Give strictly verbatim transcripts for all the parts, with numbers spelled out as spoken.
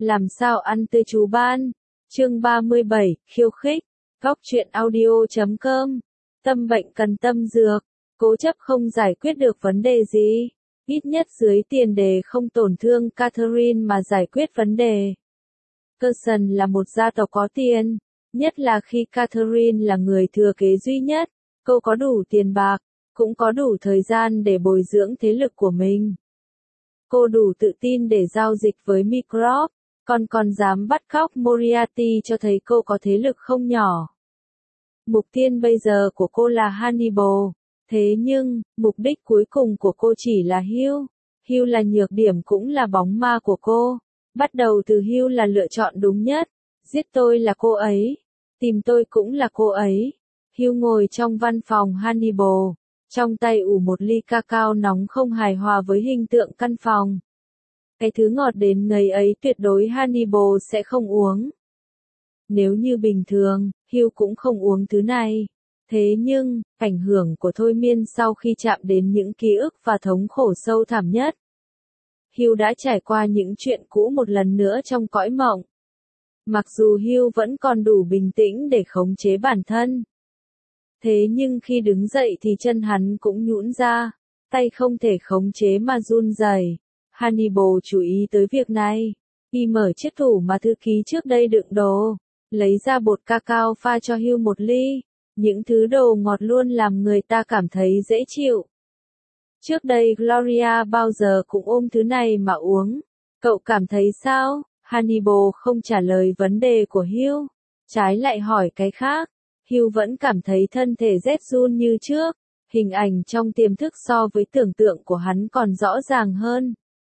Làm sao ăn tươi chú ban? Chương ba mươi bảy, khiêu khích. Góc truyện audio chấm com. Tâm bệnh cần tâm dược. Cố chấp không giải quyết được vấn đề gì. Ít nhất dưới tiền đề không tổn thương Catherine mà giải quyết vấn đề. Curzon là một gia tộc có tiền. Nhất là khi Catherine là người thừa kế duy nhất. Cô có đủ tiền bạc, cũng có đủ thời gian để bồi dưỡng thế lực của mình. Cô đủ tự tin để giao dịch với Mycroft, còn còn dám bắt cóc Moriarty cho thấy cô có thế lực không nhỏ. Mục tiêu bây giờ của cô là Hannibal, thế nhưng, mục đích cuối cùng của cô chỉ là Hugh. Hugh là nhược điểm cũng là bóng ma của cô. Bắt đầu từ Hugh là lựa chọn đúng nhất. Giết tôi là cô ấy, tìm tôi cũng là cô ấy. Hugh ngồi trong văn phòng Hannibal, trong tay ủ một ly cacao nóng không hài hòa với hình tượng căn phòng. Cái thứ ngọt đến ngấy ấy tuyệt đối Hannibal sẽ không uống. Nếu như bình thường, Hugh cũng không uống thứ này. Thế nhưng, ảnh hưởng của thôi miên sau khi chạm đến những ký ức và thống khổ sâu thẳm nhất. Hugh đã trải qua những chuyện cũ một lần nữa trong cõi mộng. Mặc dù Hugh vẫn còn đủ bình tĩnh để khống chế bản thân. Thế nhưng khi đứng dậy thì chân hắn cũng nhũn ra, tay không thể khống chế mà run rẩy. Hannibal chú ý tới việc này, y mở chiếc tủ mà thư ký trước đây đựng đồ, lấy ra bột cacao pha cho Hugh một ly. Những thứ đồ ngọt luôn làm người ta cảm thấy dễ chịu. Trước đây Gloria bao giờ cũng ôm thứ này mà uống. Cậu cảm thấy sao? Hannibal không trả lời vấn đề của Hugh, trái lại hỏi cái khác. Hugh vẫn cảm thấy thân thể rét run như trước, hình ảnh trong tiềm thức so với tưởng tượng của hắn còn rõ ràng hơn.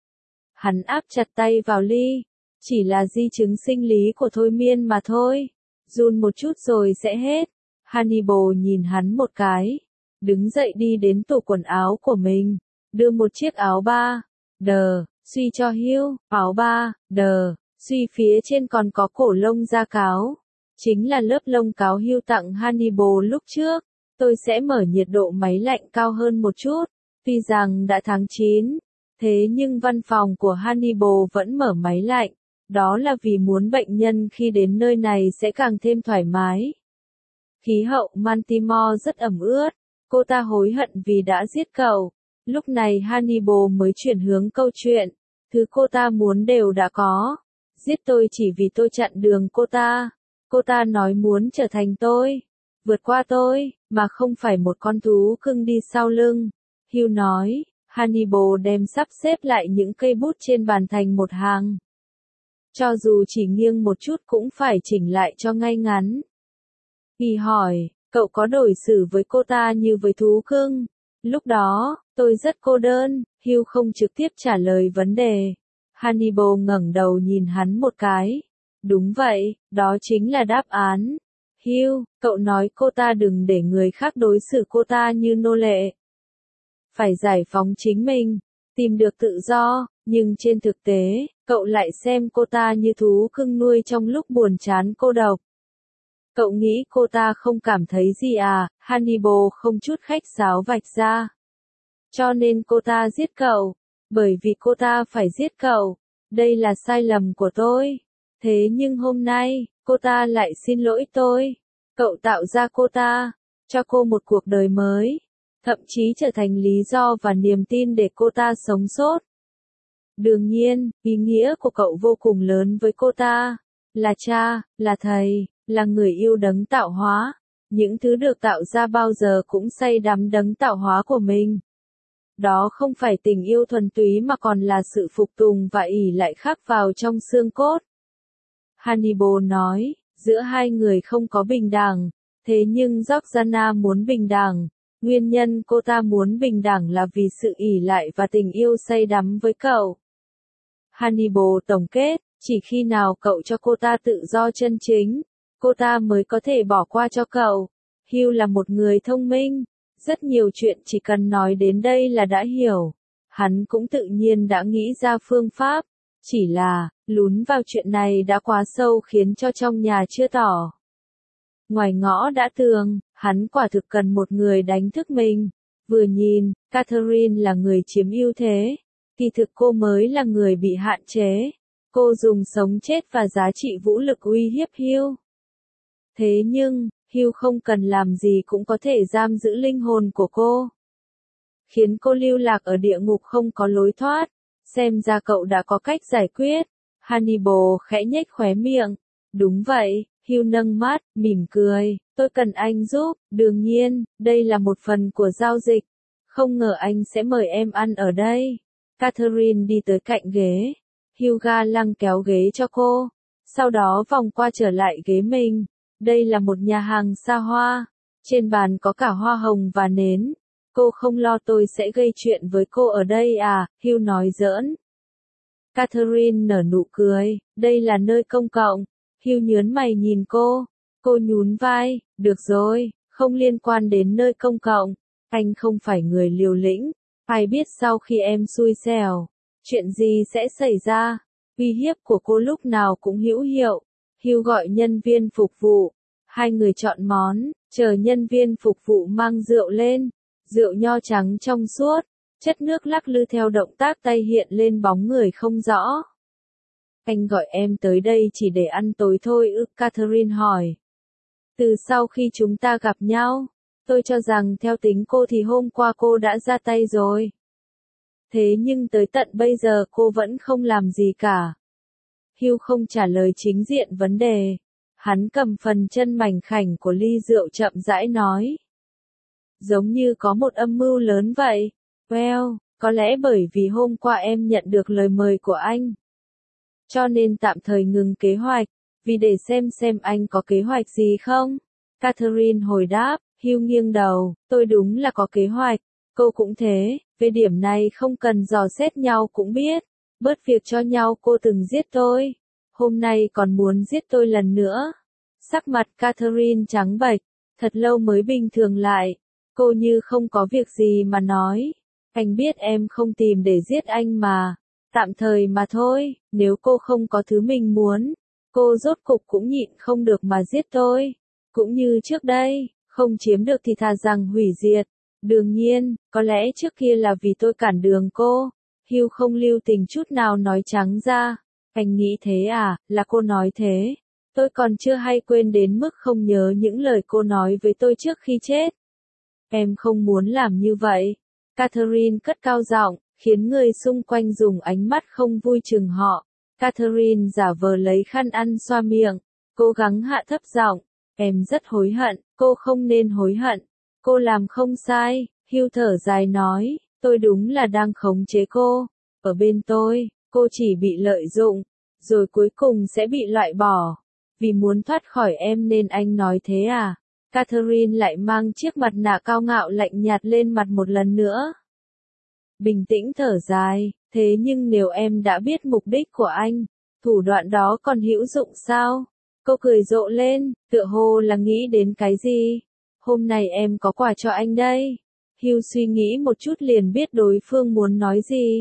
Hắn áp chặt tay vào ly, chỉ là di chứng sinh lý của thôi miên mà thôi, run một chút rồi sẽ hết. Hannibal nhìn hắn một cái, đứng dậy đi đến tủ quần áo của mình, đưa một chiếc áo ba đờ, suy cho Hugh, áo ba đờ, suy phía trên còn có cổ lông da cáo. Chính là lớp lông cáo Hugh tặng Hannibal lúc trước. Tôi sẽ mở nhiệt độ máy lạnh cao hơn một chút, tuy rằng đã tháng chín, thế nhưng văn phòng của Hannibal vẫn mở máy lạnh, đó là vì muốn bệnh nhân khi đến nơi này sẽ càng thêm thoải mái. Khí hậu Baltimore rất ẩm ướt, cô ta hối hận vì đã giết cậu. Lúc này Hannibal mới chuyển hướng câu chuyện, thứ cô ta muốn đều đã có. Giết tôi chỉ vì tôi chặn đường cô ta. Cô ta nói muốn trở thành tôi, vượt qua tôi, mà không phải một con thú cưng đi sau lưng. Hugh nói, Hannibal đem sắp xếp lại những cây bút trên bàn thành một hàng. Cho dù chỉ nghiêng một chút cũng phải chỉnh lại cho ngay ngắn. Y hỏi, cậu có đối xử với cô ta như với thú cưng? Lúc đó, tôi rất cô đơn. Hugh không trực tiếp trả lời vấn đề. Hannibal ngẩng đầu nhìn hắn một cái. Đúng vậy, đó chính là đáp án. Hugh, cậu nói cô ta đừng để người khác đối xử cô ta như nô lệ. Phải giải phóng chính mình, tìm được tự do, nhưng trên thực tế, cậu lại xem cô ta như thú cưng nuôi trong lúc buồn chán cô độc. Cậu nghĩ cô ta không cảm thấy gì à? Hannibal không chút khách sáo vạch ra. Cho nên cô ta giết cậu, bởi vì cô ta phải giết cậu. Đây là sai lầm của tôi. Thế nhưng hôm nay, cô ta lại xin lỗi tôi. Cậu tạo ra cô ta, cho cô một cuộc đời mới, thậm chí trở thành lý do và niềm tin để cô ta sống sót. Đương nhiên, ý nghĩa của cậu vô cùng lớn với cô ta. Là cha, là thầy, là người yêu đấng tạo hóa. Những thứ được tạo ra bao giờ cũng say đắm đấng tạo hóa của mình. Đó không phải tình yêu thuần túy mà còn là sự phục tùng và ỷ lại khắc vào trong xương cốt. Hannibal nói, giữa hai người không có bình đẳng, thế nhưng Georgiana muốn bình đẳng. Nguyên nhân cô ta muốn bình đẳng là vì sự ỷ lại và tình yêu say đắm với cậu. Hannibal tổng kết, chỉ khi nào cậu cho cô ta tự do chân chính, cô ta mới có thể bỏ qua cho cậu. Hugh là một người thông minh, rất nhiều chuyện chỉ cần nói đến đây là đã hiểu. Hắn cũng tự nhiên đã nghĩ ra phương pháp, chỉ là, lún vào chuyện này đã quá sâu khiến cho trong nhà chưa tỏ. Ngoài ngõ đã tường, hắn quả thực cần một người đánh thức mình. Vừa nhìn, Catherine là người chiếm ưu thế, kỳ thực cô mới là người bị hạn chế. Cô dùng sống chết và giá trị vũ lực uy hiếp Hugh. Thế nhưng, Hugh không cần làm gì cũng có thể giam giữ linh hồn của cô, khiến cô lưu lạc ở địa ngục không có lối thoát. Xem ra cậu đã có cách giải quyết. Hannibal khẽ nhếch khóe miệng. Đúng vậy, Hugh nâng mắt, mỉm cười. Tôi cần anh giúp, đương nhiên, đây là một phần của giao dịch. Không ngờ anh sẽ mời em ăn ở đây. Catherine đi tới cạnh ghế. Hugh ga lăng kéo ghế cho cô. Sau đó vòng qua trở lại ghế mình. Đây là một nhà hàng xa hoa. Trên bàn có cả hoa hồng và nến. Cô không lo tôi sẽ gây chuyện với cô ở đây à, Hugh nói giỡn. Catherine nở nụ cười, đây là nơi công cộng. Hugh nhớn mày nhìn cô. Cô nhún vai, được rồi, không liên quan đến nơi công cộng. Anh không phải người liều lĩnh. Ai biết sau khi em xui xẻo, chuyện gì sẽ xảy ra. Uy hiếp của cô lúc nào cũng hữu hiệu. Hugh gọi nhân viên phục vụ. Hai người chọn món, chờ nhân viên phục vụ mang rượu lên. Rượu nho trắng trong suốt, chất nước lắc lư theo động tác tay hiện lên bóng người không rõ. Anh gọi em tới đây chỉ để ăn tối thôi ư? Catherine hỏi. Từ sau khi chúng ta gặp nhau, tôi cho rằng theo tính cô thì hôm qua cô đã ra tay rồi. Thế nhưng tới tận bây giờ cô vẫn không làm gì cả. Hugh không trả lời chính diện vấn đề. Hắn cầm phần chân mảnh khảnh của ly rượu chậm rãi nói. Giống như có một âm mưu lớn vậy. Well, có lẽ bởi vì hôm qua em nhận được lời mời của anh. Cho nên tạm thời ngừng kế hoạch, vì để xem xem anh có kế hoạch gì không. Catherine hồi đáp, Hugh nghiêng đầu, tôi đúng là có kế hoạch, cô cũng thế, về điểm này không cần dò xét nhau cũng biết. Bớt việc cho nhau cô từng giết tôi, hôm nay còn muốn giết tôi lần nữa. Sắc mặt Catherine trắng bệch, thật lâu mới bình thường lại. Cô như không có việc gì mà nói. Anh biết em không tìm để giết anh mà. Tạm thời mà thôi, nếu cô không có thứ mình muốn, cô rốt cục cũng nhịn không được mà giết tôi. Cũng như trước đây, không chiếm được thì thà rằng hủy diệt. Đương nhiên, có lẽ trước kia là vì tôi cản đường cô. Hugh không lưu tình chút nào nói trắng ra. Anh nghĩ thế à, là cô nói thế. Tôi còn chưa hay quên đến mức không nhớ những lời cô nói với tôi trước khi chết. Em không muốn làm như vậy. Catherine cất cao giọng, khiến người xung quanh dùng ánh mắt không vui chừng họ. Catherine giả vờ lấy khăn ăn xoa miệng, cố gắng hạ thấp giọng. Em rất hối hận, cô không nên hối hận. Cô làm không sai, Hugh thở dài nói, tôi đúng là đang khống chế cô. Ở bên tôi, cô chỉ bị lợi dụng, rồi cuối cùng sẽ bị loại bỏ. Vì muốn thoát khỏi em nên anh nói thế à? Catherine lại mang chiếc mặt nạ cao ngạo lạnh nhạt lên mặt một lần nữa. Bình tĩnh thở dài, thế nhưng nếu em đã biết mục đích của anh, thủ đoạn đó còn hữu dụng sao? Cô cười rộ lên, tựa hồ là nghĩ đến cái gì? Hôm nay em có quà cho anh đây. Hugh suy nghĩ một chút liền biết đối phương muốn nói gì.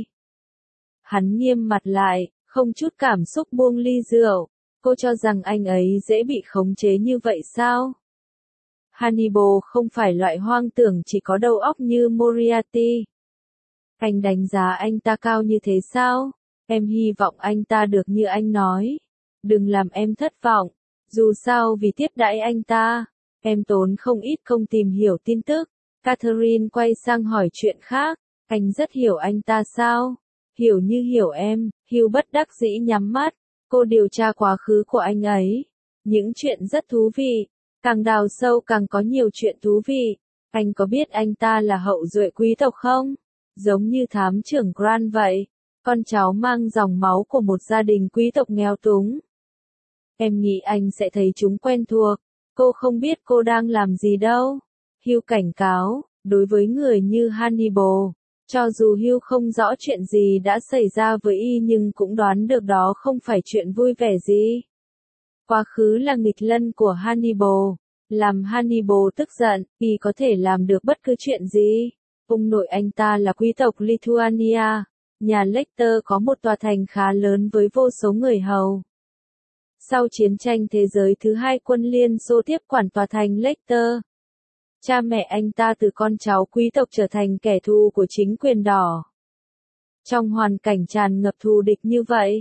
Hắn nghiêm mặt lại, không chút cảm xúc buông ly rượu. Cô cho rằng anh ấy dễ bị khống chế như vậy sao? Hannibal không phải loại hoang tưởng chỉ có đầu óc như Moriarty. Anh đánh giá anh ta cao như thế sao? Em hy vọng anh ta được như anh nói. Đừng làm em thất vọng. Dù sao vì tiếp đãi anh ta, em tốn không ít công tìm hiểu tin tức. Catherine quay sang hỏi chuyện khác. Anh rất hiểu anh ta sao? Hiểu như hiểu em. Hugh bất đắc dĩ nhắm mắt. Cô điều tra quá khứ của anh ấy. Những chuyện rất thú vị. Càng đào sâu càng có nhiều chuyện thú vị. Anh có biết anh ta là hậu duệ quý tộc không? Giống như thám trưởng Grant vậy. Con cháu mang dòng máu của một gia đình quý tộc nghèo túng. Em nghĩ anh sẽ thấy chúng quen thuộc. Cô không biết cô đang làm gì đâu. Hugh cảnh cáo, đối với người như Hannibal, cho dù Hugh không rõ chuyện gì đã xảy ra với y nhưng cũng đoán được đó không phải chuyện vui vẻ gì. Quá khứ là nghịch lân của Hannibal, làm Hannibal tức giận, y có thể làm được bất cứ chuyện gì. Ông nội anh ta là quý tộc Lithuania, nhà Lecter có một tòa thành khá lớn với vô số người hầu. Sau chiến tranh thế giới thứ hai quân Liên Xô tiếp quản tòa thành Lecter. Cha mẹ anh ta từ con cháu quý tộc trở thành kẻ thù của chính quyền đỏ. Trong hoàn cảnh tràn ngập thù địch như vậy,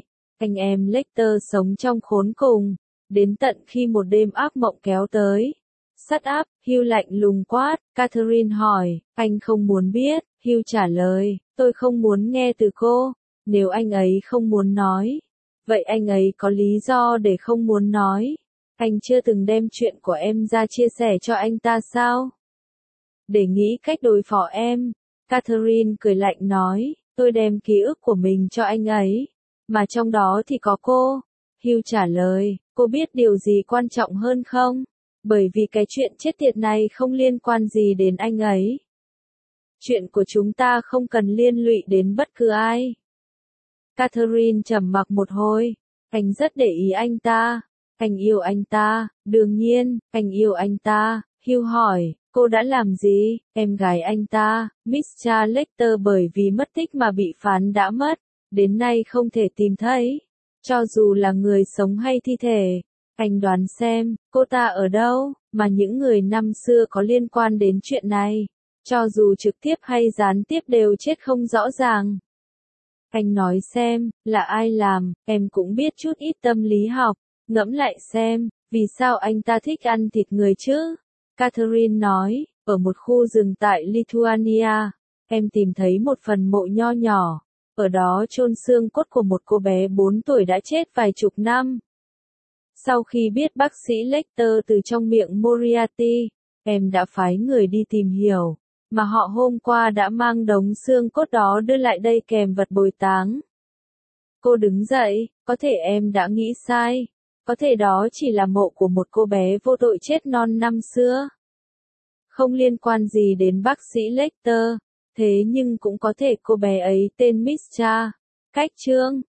Anh em Lecter sống trong khốn cùng, đến tận khi một đêm ác mộng kéo tới. Shut up, Hugh lạnh lùng quát, Catherine hỏi, anh không muốn biết, Hugh trả lời, tôi không muốn nghe từ cô, nếu anh ấy không muốn nói. Vậy anh ấy có lý do để không muốn nói. Anh chưa từng đem chuyện của em ra chia sẻ cho anh ta sao? Để nghĩ cách đối phó em, Catherine cười lạnh nói, tôi đem ký ức của mình cho anh ấy, mà trong đó thì có cô. Hugh trả lời, cô biết điều gì quan trọng hơn không? Bởi vì cái chuyện chết tiệt này không liên quan gì đến anh ấy. Chuyện của chúng ta không cần liên lụy đến bất cứ ai. Catherine trầm mặc một hồi, anh rất để ý anh ta. Anh yêu anh ta, đương nhiên, anh yêu anh ta. Hugh hỏi, cô đã làm gì? Em gái anh ta, mít cha Lecter bởi vì mất tích mà bị phán đã mất, đến nay không thể tìm thấy. Cho dù là người sống hay thi thể, anh đoán xem, cô ta ở đâu, mà những người năm xưa có liên quan đến chuyện này, cho dù trực tiếp hay gián tiếp đều chết không rõ ràng. Anh nói xem, là ai làm, em cũng biết chút ít tâm lý học, ngẫm lại xem, vì sao anh ta thích ăn thịt người chứ? Catherine nói, ở một khu rừng tại Lithuania, em tìm thấy một phần mộ nho nhỏ, ở đó chôn xương cốt của một cô bé bốn tuổi đã chết vài chục năm. Sau khi biết bác sĩ Lecter từ trong miệng Moriarty, em đã phái người đi tìm hiểu, mà họ hôm qua đã mang đống xương cốt đó đưa lại đây kèm vật bồi táng. Cô đứng dậy, có thể em đã nghĩ sai, có thể đó chỉ là mộ của một cô bé vô tội chết non năm xưa. Không liên quan gì đến bác sĩ Lecter, thế nhưng cũng có thể cô bé ấy tên Miss Cha. Cách chương